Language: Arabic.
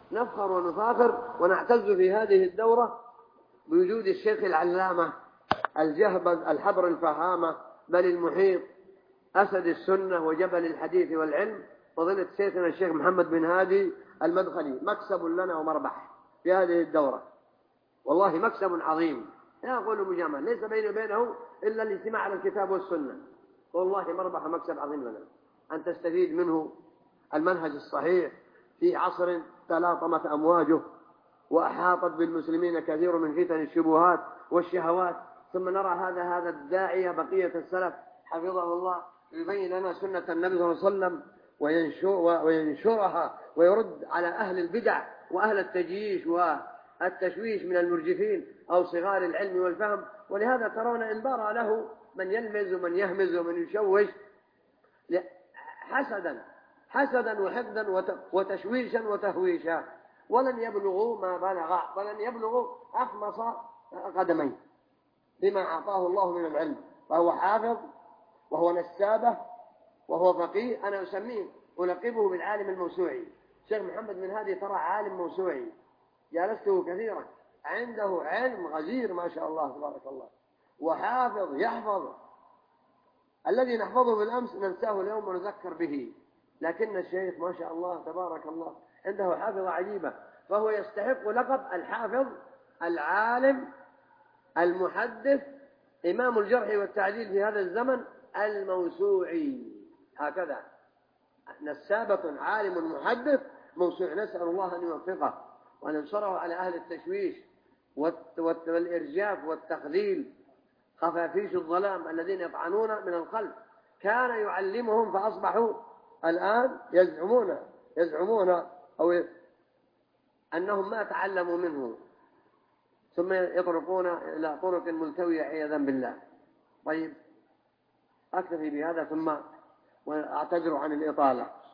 نفخر ونفاخر ونعتز في هذه الدورة بوجود الشيخ العلامة الجهبذ الحبر الفهامة بل المحيط أسد السنة وجبل الحديث والعلم فضيلة شيخنا الشيخ محمد بن هادي المدخلي. مكسب لنا ومربح في هذه الدورة، والله مكسب عظيم لا أقول مجامل، ليس بيني وبينه إلا الاجتماع على الكتاب والسنة، والله مربح مكسب عظيم لنا أن تستفيد منه المنهج الصحيح في عصر تلاطمت أمواجه وأحاطت بالمسلمين كثير من فتن الشبهات والشهوات، ثم نرى هذا الداعية بقية السلف حفظه الله يبين لنا سنة النبي صلى الله عليه وسلم وينشرها ويرد على أهل البدع وأهل التجييش والتشويش من المرجفين أو صغار العلم والفهم. ولهذا ترون إنبار له من يلمز ومن يهمز ومن يشوش حسدا وحقدا وتشويشا وتهويشا، ولن يبلغوا ما بلغ، ولن يبلغوا أخمص قدمين بما أعطاه الله من العلم، فهو حافظ وهو نسابة وهو فقيه. أنا أسميه ألقبه بالعالم الموسوعي. الشيخ محمد بن هادي ترى عالم موسوعي جالسته كثيرا، عنده علم غزير ما شاء الله تبارك الله، وحافظ يحفظ الذي نحفظه بالأمس ننساه اليوم ونذكر به، لكن الشيخ ما شاء الله تبارك الله عنده حافظة عجيبة، فهو يستحق لقب الحافظ العالم المحدث إمام الجرح والتعديل في هذا الزمن الموسوعي. هكذا نسابة عالم محدث موسوعي، نسأل الله أن يوفقه وأن ينصره على أهل التشويش والإرجاف والتخذيل خفافيش الظلام الذين يطعنون من الخلف. كان يعلمهم فأصبحوا الآن يزعمون أو أنهم ما تعلموا منه، ثم يطرقون إلى طرق ملتوية عياذا بالله. طيب أكتفي بهذا ثم وأعتذر عن الإطالة.